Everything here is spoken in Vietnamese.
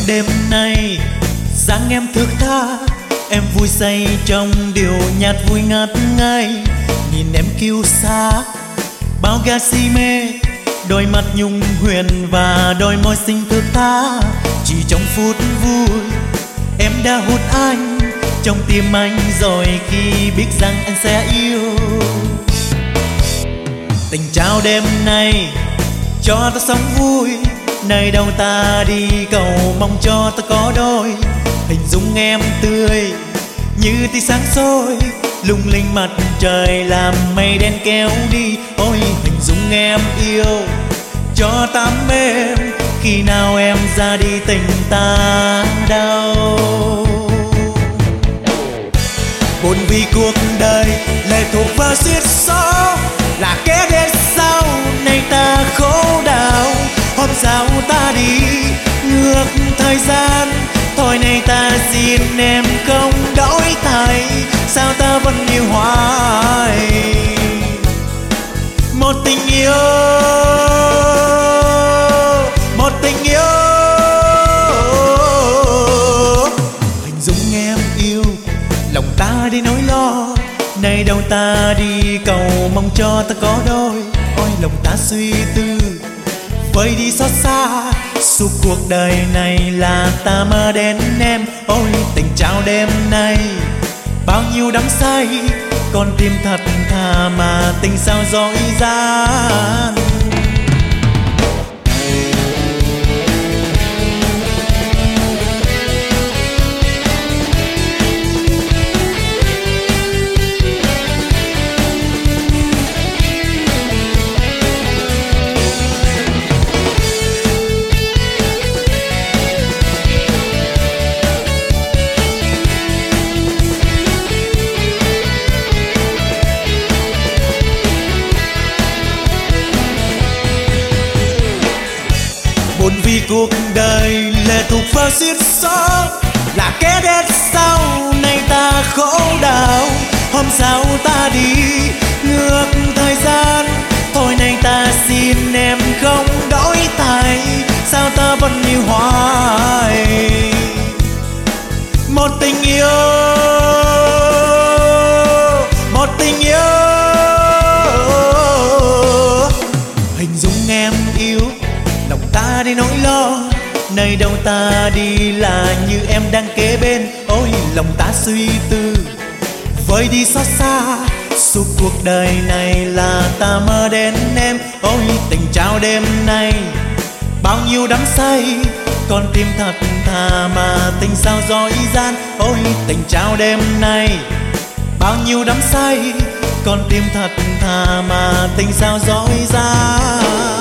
đêm nay dáng em thước tha, em vui say trong điều nhạt vui ngát ngây. Nhìn em kiêu sa bao ga si mê, đôi mắt nhung huyền và đôi môi xinh thước tha. Chỉ trong phút vui em đã hút anh trong tim anh rồi, khi biết rằng anh sẽ yêu. Tình trao đêm nay cho ta sống vui, nơi đâu ta đi cầu mong cho ta có đôi. Hình dung em tươi như tia sáng soi, lung linh mặt trời làm mây đen kéo đi. Ôi hình dung em yêu cho ta êm, khi nào em ra đi tình ta đau. Buồn vì cuộc đời lệ thuộc vào xiết gió, là kẻ đến sau này ta khổ đau. Hôm sau ta đi ngược thời gian, thôi này ta xin em không đổi thay. Sao ta vẫn yêu hoài một tình yêu, một tình yêu. Hình dung em yêu lòng ta đi nỗi lo, nơi đâu ta đi cầu mong cho ta có đôi. Ôi lòng ta suy tư vơi đi xót xa, suốt cuộc đời này là ta mơ đến em. Ôi tình trao đêm nay bao nhiêu đắm say, con tim thật thà mà tình sao dối gian. Buồn vì cuộc đời lệ thuộc vào xiết gió, là kẻ đến sau này ta khổ đau. Hôm sau ta đi ngược thời gian, thôi này ta xin em không đổi thay. Sao ta vẫn yêu hoài một tình yêu, một tình yêu. Hình dung em yêu lòng ta đi nỗi lo, nơi đâu ta đi là như em đang kế bên. Ôi lòng ta suy tư vơi đi xót xa, suốt cuộc đời này là ta mơ đến em. Ôi tình trao đêm nay bao nhiêu đắm say, con tim thật thà mà tình sao dối gian. Ôi tình trao đêm nay bao nhiêu đắm say, con tim thật thà mà tình sao dối gian.